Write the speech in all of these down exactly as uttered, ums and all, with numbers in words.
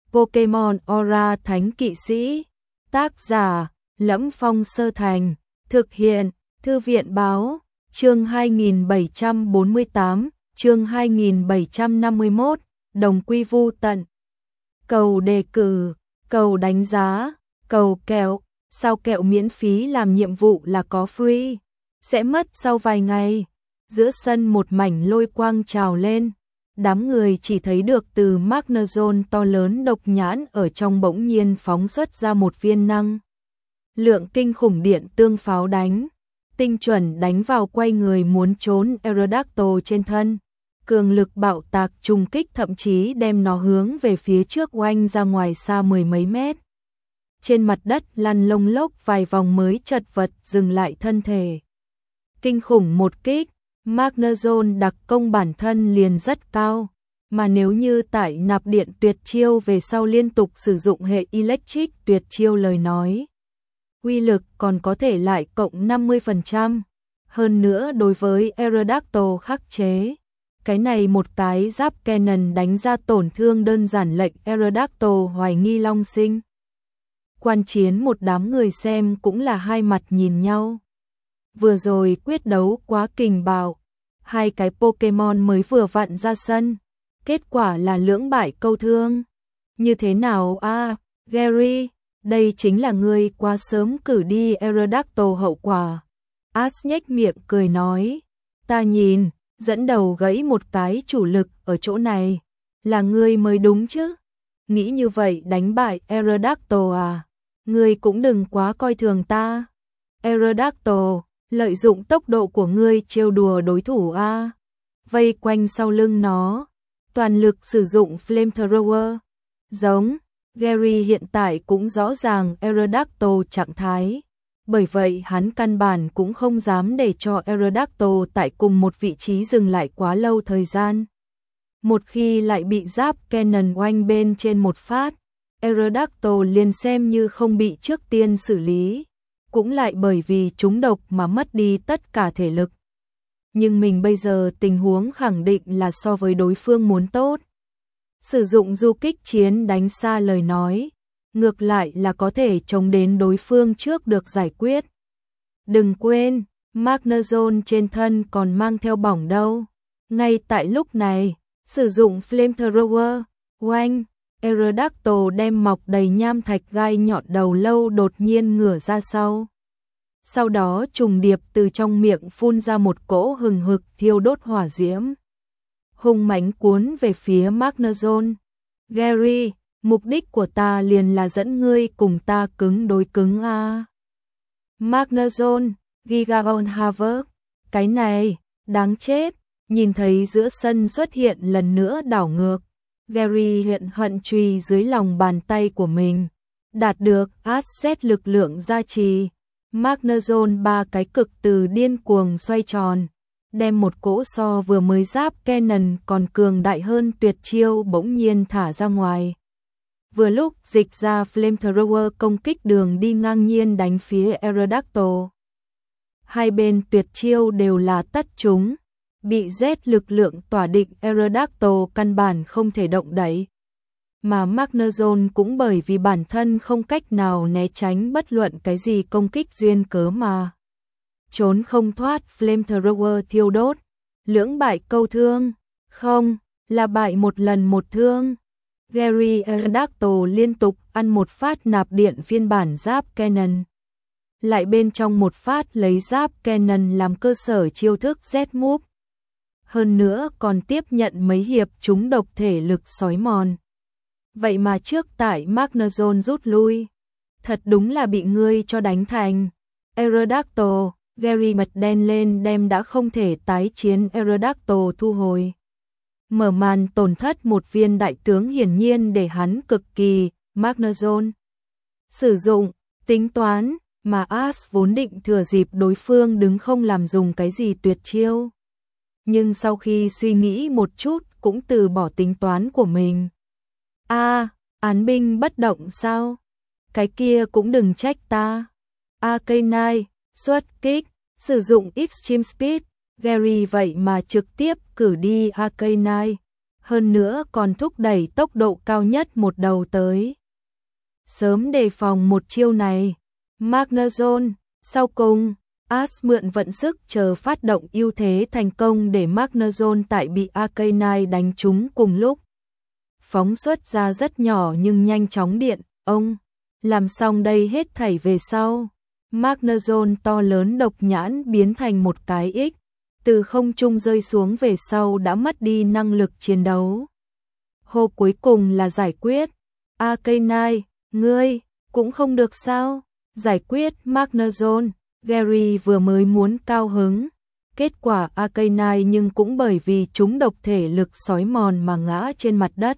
Pokemon Aura Thánh Kỵ Sĩ. Tác giả: Lẫm Phong Sơ Thành. Thực hiện: Thư viện Báo. Chương hai nghìn bảy trăm bốn mươi tám, chương hai nghìn bảy trăm năm mươi mốt, đồng quy vu tận. Cầu đề cử, cầu đánh giá, cầu kẹo, sao kẹo miễn phí làm nhiệm vụ là có free, sẽ mất sau vài ngày. Giữa sân một mảnh lôi quang trào lên, đám người chỉ thấy được từ Magnezone to lớn độc nhãn ở trong bỗng nhiên phóng xuất ra một viên năng lượng kinh khủng điện tương pháo đánh, tinh chuẩn đánh vào quay người muốn trốn Aerodactyl trên thân. Cường lực bạo tạc trùng kích thậm chí đem nó hướng về phía trước oanh ra ngoài xa mười mấy mét. Trên mặt đất lăn lông lốc vài vòng mới chật vật dừng lại thân thể. Kinh khủng một kích, Magnezone đặc công bản thân liền rất cao, mà nếu như tại nạp điện tuyệt chiêu về sau liên tục sử dụng hệ electric tuyệt chiêu lời nói, uy lực còn có thể lại cộng năm mươi phần trăm. Hơn nữa đối với Aerodactyl khắc chế, cái này một cái giáp cannon đánh ra tổn thương đơn giản lệnh Aerodactyl hoài nghi long sinh. Quan chiến một đám người xem cũng là hai mặt nhìn nhau. Vừa rồi quyết đấu quá kình bạo, hai cái Pokemon mới vừa vặn ra sân, kết quả là lưỡng bại câu thương. Như thế nào a, à, Gary, đây chính là ngươi quá sớm cử đi Aerodactyl hậu quả. Ash nhếch miệng cười nói, ta nhìn, dẫn đầu gãy một cái chủ lực ở chỗ này, là ngươi mới đúng chứ. Nghĩ như vậy đánh bại Aerodactyl à, ngươi cũng đừng quá coi thường ta. Aerodactyl, lợi dụng tốc độ của ngươi trêu đùa đối thủ a. Vây quanh sau lưng nó, toàn lực sử dụng Flamethrower. Giống, Gary hiện tại cũng rõ ràng Aerodactyl trạng thái, bởi vậy hắn căn bản cũng không dám để cho Aerodactyl tại cùng một vị trí dừng lại quá lâu thời gian. Một khi lại bị giáp cannon oanh bên trên một phát, Aerodactyl liền xem như không bị trước tiên xử lý, cũng lại bởi vì trúng độc mà mất đi tất cả thể lực. Nhưng mình bây giờ tình huống khẳng định là so với đối phương muốn tốt. Sử dụng du kích chiến đánh xa lời nói, ngược lại là có thể chống đến đối phương trước được giải quyết. Đừng quên, Magnezone trên thân còn mang theo bỏng đâu. Ngay tại lúc này, sử dụng Flamethrower, oanh, Aerodactyl đem mọc đầy nham thạch gai nhọn đầu lâu đột nhiên ngửa ra sau. Sau đó trùng điệp từ trong miệng phun ra một cỗ hừng hực thiêu đốt hỏa diễm, hung mãnh cuốn về phía Magnezone. Gary, mục đích của ta liền là dẫn ngươi cùng ta cứng đối cứng a. Magnezone, Gigaon Harvard, cái này, đáng chết. Nhìn thấy giữa sân xuất hiện lần nữa đảo ngược, Gary hiện hận truy dưới lòng bàn tay của mình, đạt được Asset lực lượng gia trì. Magnezone ba cái cực từ điên cuồng xoay tròn, đem một cỗ so vừa mới giáp cannon còn cường đại hơn tuyệt chiêu bỗng nhiên thả ra ngoài. Vừa lúc dịch ra Flamethrower công kích đường đi ngang nhiên đánh phía Aerodactyl. Hai bên tuyệt chiêu đều là tất chúng, bị Z lực lượng tỏa định Aerodactyl căn bản không thể động đậy. Mà Magnezone cũng bởi vì bản thân không cách nào né tránh bất luận cái gì công kích duyên cớ mà trốn không thoát Flamethrower thiêu đốt. Lưỡng bại câu thương, không, là bại một lần một thương. Gary Aerodactyl liên tục ăn một phát nạp điện phiên bản giáp cannon, lại bên trong một phát lấy giáp cannon làm cơ sở chiêu thức Z-Move. Hơn nữa còn tiếp nhận mấy hiệp trúng độc thể lực sói mòn. Vậy mà trước tại Magnezone rút lui, thật đúng là bị ngươi cho đánh thành. Aerodactyl, Gary mặt đen lên đem đã không thể tái chiến Aerodactyl thu hồi. Mở màn tổn thất một viên đại tướng hiển nhiên để hắn cực kỳ. Magnezone sử dụng, tính toán, mà Ash vốn định thừa dịp đối phương đứng không làm dùng cái gì tuyệt chiêu. Nhưng sau khi suy nghĩ một chút cũng từ bỏ tính toán của mình. A, à, án binh bất động sao? Cái kia cũng đừng trách ta. A K chín, xuất kích, sử dụng Extreme Speed, Gary vậy mà trực tiếp cử đi A K chín. hơn nữa còn thúc đẩy tốc độ cao nhất một đầu tới. Sớm đề phòng một chiêu này, Magnezone, sau cùng, Ash mượn vận sức chờ phát động ưu thế thành công để Magnezone tại bị Arcanine đánh trúng cùng lúc. Phóng xuất ra rất nhỏ nhưng nhanh chóng điện, ông, làm xong đây hết thảy về sau. Magnezone to lớn độc nhãn biến thành một cái X, từ không trung rơi xuống về sau đã mất đi năng lực chiến đấu. Hô cuối cùng là giải quyết. Arcanine, ngươi, cũng không được sao? Giải quyết Magnezone, Gary vừa mới muốn cao hứng. Kết quả Arcanine nhưng cũng bởi vì chúng độc thể lực sói mòn mà ngã trên mặt đất.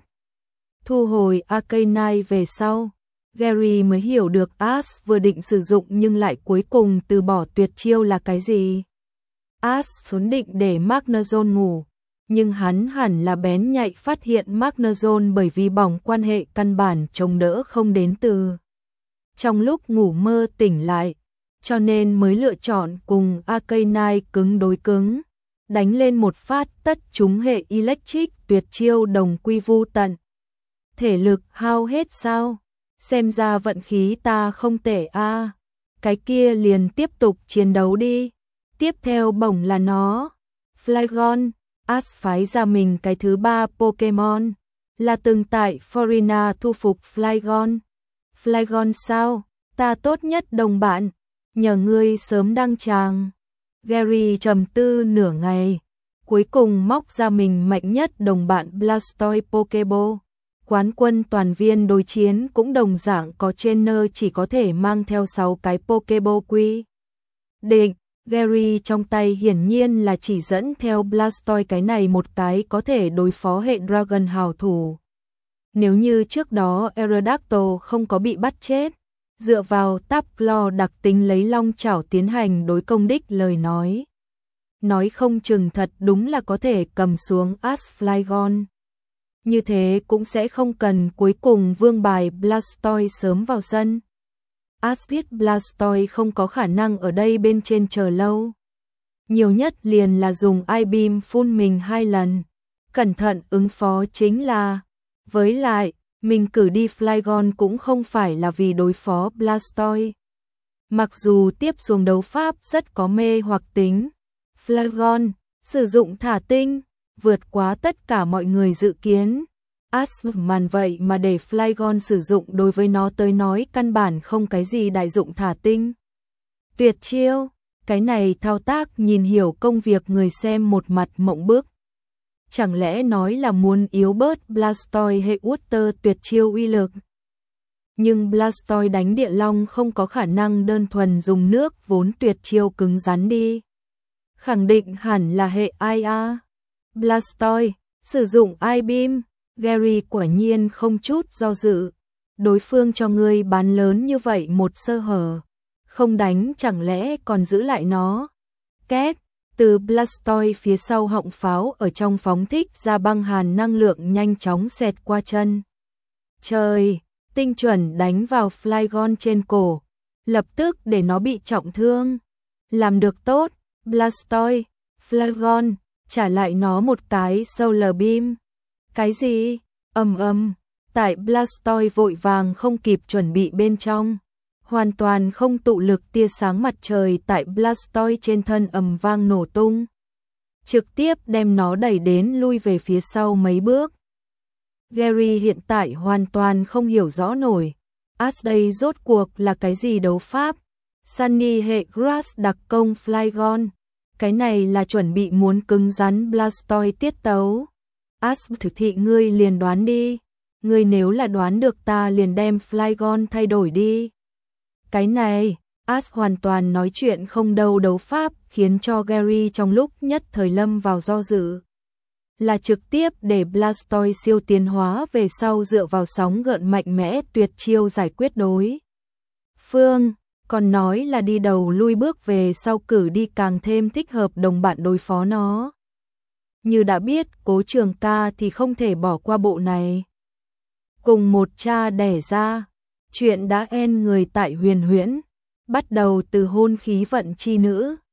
Thu hồi Arcanine về sau, Gary mới hiểu được Ash vừa định sử dụng nhưng lại cuối cùng từ bỏ tuyệt chiêu là cái gì. Ash xuống định để Magnezone ngủ, nhưng hắn hẳn là bén nhạy phát hiện Magnezone bởi vì bỏng quan hệ căn bản chống đỡ không đến từ trong lúc ngủ mơ tỉnh lại, cho nên mới lựa chọn cùng Arcanine cứng đối cứng, đánh lên một phát tất trúng hệ electric tuyệt chiêu đồng quy vu tận. Thể lực hao hết sao? Xem ra vận khí ta không tệ a. À. Cái kia liền tiếp tục chiến đấu đi. Tiếp theo bổng là nó. Flygon, Ash phái ra mình cái thứ ba Pokemon, là từng tại Florina thu phục Flygon. Flygon sao? Ta tốt nhất đồng bạn, nhờ ngươi sớm đăng tràng. Gary trầm tư nửa ngày, cuối cùng móc ra mình mạnh nhất đồng bạn Blastoise Pokeball. Quán quân toàn viên đối chiến cũng đồng dạng có trainer chỉ có thể mang theo sáu cái Pokeball quy định. Gary trong tay hiển nhiên là chỉ dẫn theo Blastoise cái này một cái có thể đối phó hệ Dragon hảo thủ. Nếu như trước đó Aerodactyl không có bị bắt chết, dựa vào Taplo đặc tính lấy long chảo tiến hành đối công đích lời nói. Nói không chừng thật đúng là có thể cầm xuống Ash Flygon. Như thế cũng sẽ không cần cuối cùng vương bài Blastoise sớm vào sân. Ash biết Blastoise không có khả năng ở đây bên trên chờ lâu. Nhiều nhất liền là dùng I-Beam phun mình hai lần. Cẩn thận ứng phó chính là. Với lại, mình cử đi Flygon cũng không phải là vì đối phó Blastoise. Mặc dù tiếp xuống đấu pháp rất có mê hoặc tính. Flygon, sử dụng thả tinh, vượt quá tất cả mọi người dự kiến. Ash màn vậy mà để Flygon sử dụng đối với nó tới nói căn bản không cái gì đại dụng thả tinh. Tuyệt chiêu, cái này thao tác nhìn hiểu công việc người xem một mặt mộng bức. Chẳng lẽ nói là muốn yếu bớt Blastoise hệ Water tuyệt chiêu uy lực. Nhưng Blastoise đánh địa long không có khả năng đơn thuần dùng nước vốn tuyệt chiêu cứng rắn đi. Khẳng định hẳn là hệ I A. Blastoise, sử dụng I-Beam, Gary quả nhiên không chút do dự. Đối phương cho ngươi bán lớn như vậy một sơ hở. Không đánh chẳng lẽ còn giữ lại nó. Két, từ Blastoise phía sau họng pháo ở trong phóng thích ra băng hàn năng lượng nhanh chóng xẹt qua chân. Trời, tinh chuẩn đánh vào Flygon trên cổ. Lập tức để nó bị trọng thương. Làm được tốt, Blastoise, Flygon, trả lại nó một cái Solar Beam. Cái gì? Ầm ầm, tại Blastoise vội vàng không kịp chuẩn bị bên trong, hoàn toàn không tụ lực tia sáng mặt trời tại Blastoise trên thân ầm vang nổ tung, trực tiếp đem nó đẩy đến lui về phía sau mấy bước. Gary hiện tại hoàn toàn không hiểu rõ nổi, Ash đây rốt cuộc là cái gì đấu pháp? Sunny hệ Grass đặc công Flygon, cái này là chuẩn bị muốn cứng rắn Blastoise tiết tấu. Ash thực thị ngươi liền đoán đi, ngươi nếu là đoán được ta liền đem Flygon thay đổi đi. Cái này, Ash hoàn toàn nói chuyện không đâu đấu pháp khiến cho Gary trong lúc nhất thời lâm vào do dự. Là trực tiếp để Blastoise siêu tiến hóa về sau dựa vào sóng gợn mạnh mẽ tuyệt chiêu giải quyết đối phương, còn nói là đi đầu lui bước về sau cử đi càng thêm thích hợp đồng bạn đối phó nó. Như đã biết Cố Trường Ca thì không thể bỏ qua bộ này. Cùng một cha đẻ ra, chuyện đã en người tại Huyền Huyễn, bắt đầu từ hôn khí vận chi nữ.